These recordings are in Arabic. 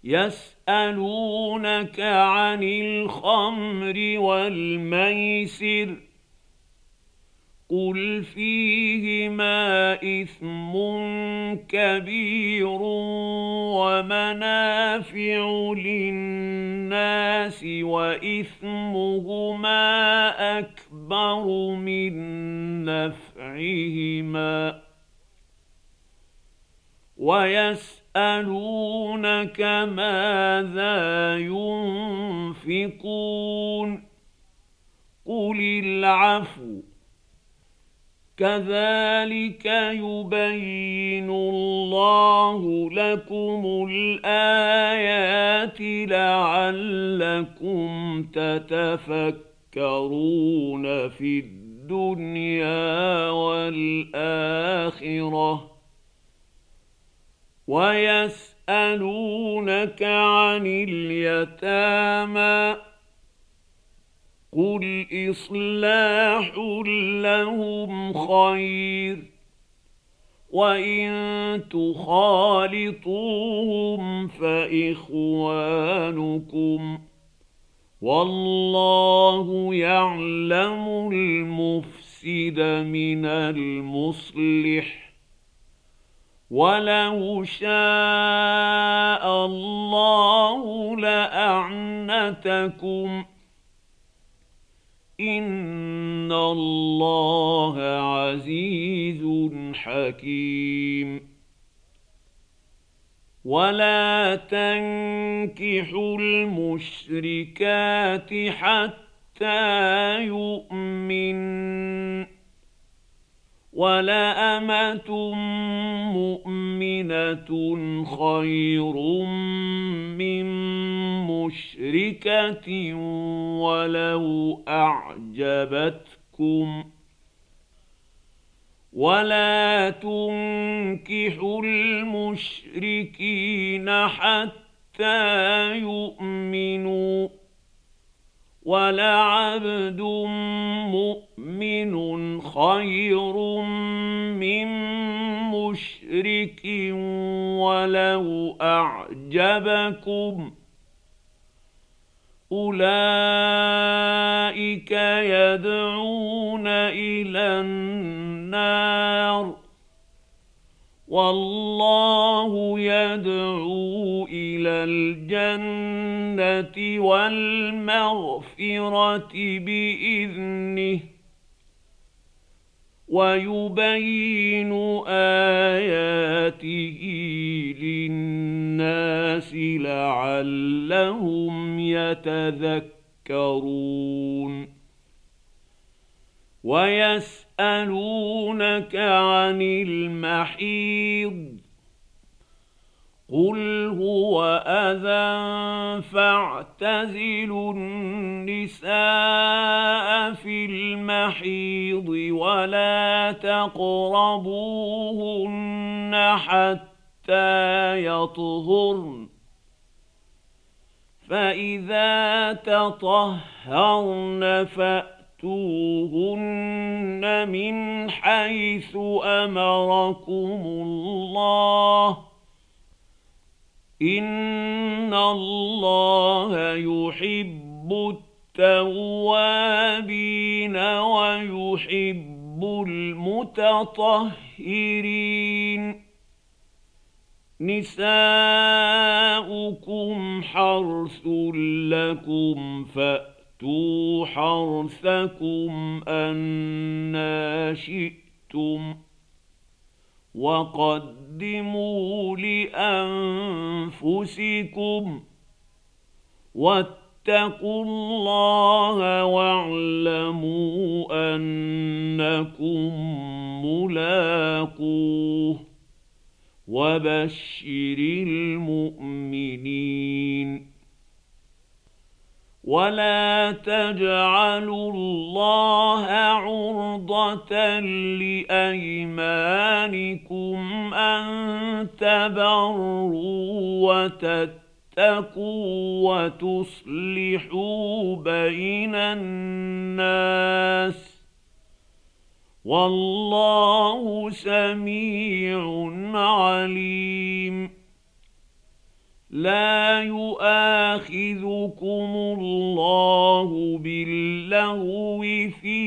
يسألونك عن الخمر والميسر قل فيهما إثم كبير ومنافع للناس وإثمهما أكبر من نفعهما ويسألونك ماذا ينفقون قل العفو كذلك يبين الله لكم الآيات لعلكم تتفكرون في الدنيا والآخرة ويسألونك عن اليتامى قل إصلاح لهم خير وإن تخالطوهم فإخوانكم والله يعلم المفسد من المصلح ولو شاء الله لأعنتكم إن الله عزيز حكيم ولا تنكحوا المشركات حتى يؤمنن ولأمة مؤمنة خير من مشركة ولو أعجبتكم ولا تنكحوا المشركين حتى يؤمنوا ولعبد مؤمن خير من مشرك ولو أعجبكم أولئك يدعون إلى النار والله يدعو إلى الجنة والمغفرة بإذنه ويبين آياته للناس لعلهم يتذكرون ويسألونك عن المحيض قل هو أذى فاعتزلوا النساء في المحيض ولا تقربوهن حتى يطهرن فإذا تطهرن فأتوهن من حيث أمركم الله إن الله يحب التوابين ويحب المتطهرين نساؤكم حرث لكم فأتوا حرثكم أنى شئتم وقدموا لأنفسكم واتقوا الله واعلموا أنكم ملاقوه وبشر المؤمنين ولا تجعلوا الله عرضة لأيمانكم أن تبروا وتتقوا وتصلحوا بين الناس والله سميع عليم لا يؤاخذكم الله باللغو في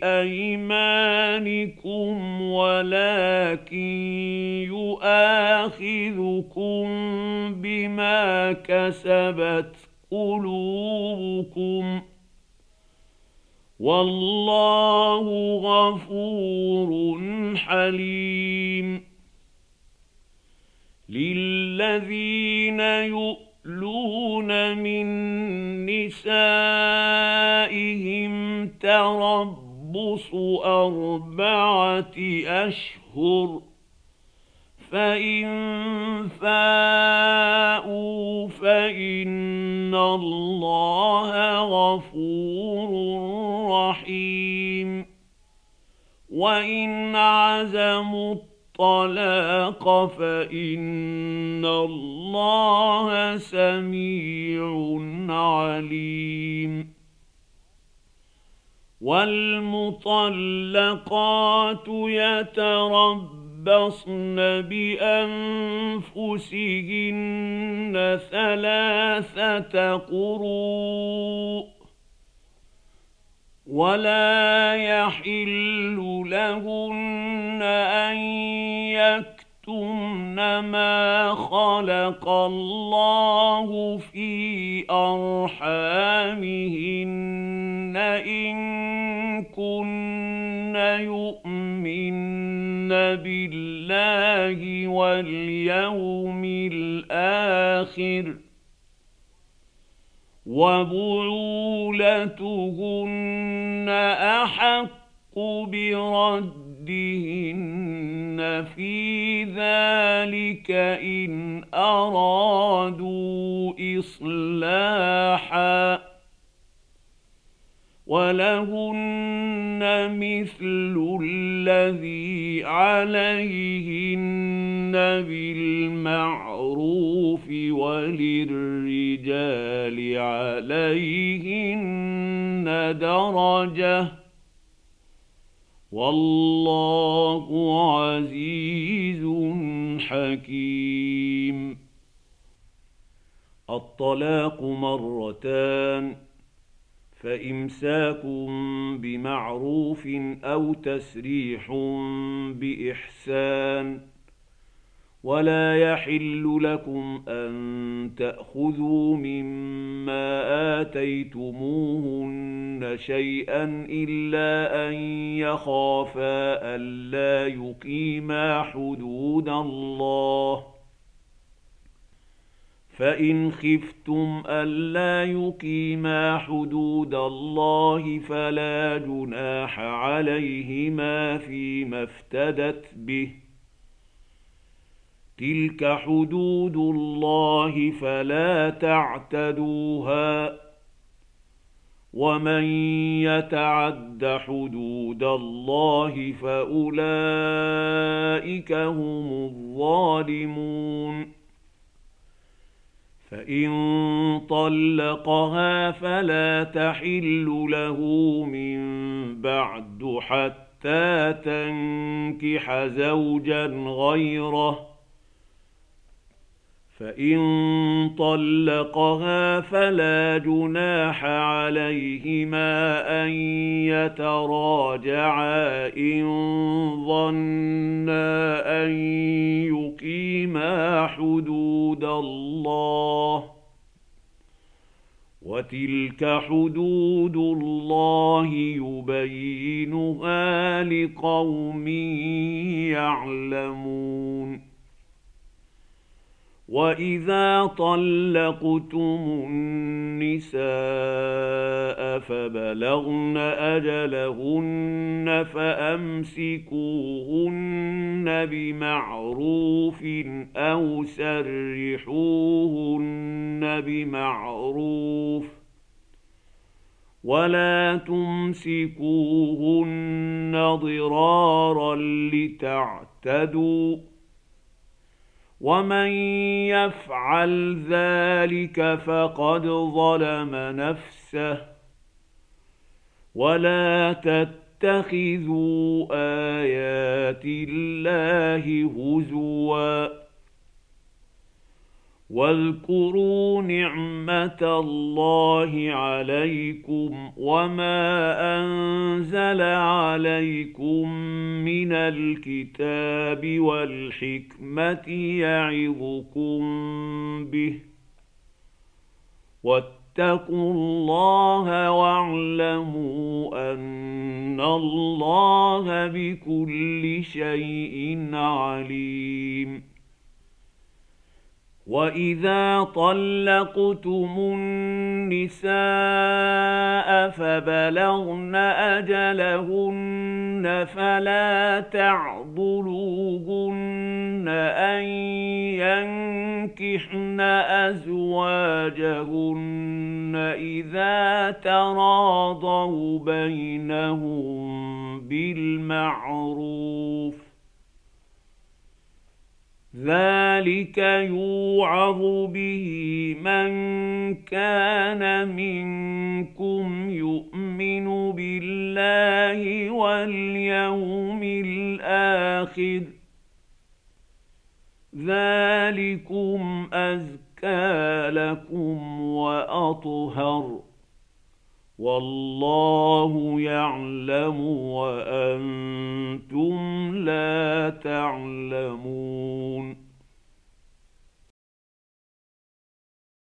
أيمانكم ولكن يؤاخذكم بما كسبت قلوبكم والله غفور حليم. للذين يؤلون من نسائهم تربص 4 أشهر فإن فاءوا فإن الله غفور رحيم. وإن عزموا الطلاق فإن الله سميع عليم. والمطلقات يتربصن بأنفسهن 3 قروء ولا يحل لهن أن يكتمن ما خلق الله في أرحامهن إن كن يؤمن بالله واليوم الآخر وبعولتهن أحق بردهن في ذلك إن أرادوا إصلاحا ولهن مثل الذي عليهن بالمعروف وللرجال عليهن درجة والله عزيز حكيم. الطلاق 2 فإمساك بمعروف أو تسريح بإحسان ولا يحل لكم أن تأخذوا مما آتيتموهن شيئا إلا أن يخافا ألا يقيما حدود الله فإن خفتم ألا يقيما حدود الله فلا جناح عليهما فيما افتدت به تلك حدود الله فلا تعتدوها ومن يتعد حدود الله فأولئك هم الظالمون. فإن طلقها فلا تحل له من بعد حتى تنكح زوجا غيره فإن طلقها فلا جناح عليهما أن يتراجعا إن ظنا أن يقيما حدود الله وتلك حدود الله يبينها لقوم يعلمون. وإذا طلقتم النساء فبلغن أجلهن فأمسكوهن بمعروف أو سرحوهن بمعروف ولا تمسكوهن ضرارا لتعتدوا ومن يفعل ذلك فقد ظلم نفسه ولا تتخذوا آيات الله هزوا واذكروا نعمة الله عليكم وما أنزل عليكم من الكتاب والحكمة يعظكم به واتقوا الله واعلموا أن الله بكل شيء عليم. وإذا طلقتم النساء فبلغن أجلهن فلا تعضلوهن أن ينكحن أزواجهن إذا تراضوا بينهم بالمعروف ذلك يوعظ به من كان منكم يؤمن بالله واليوم الآخر ذلكم أزكى لكم وأطهر والله يعلم وأنتم لا تعلمون.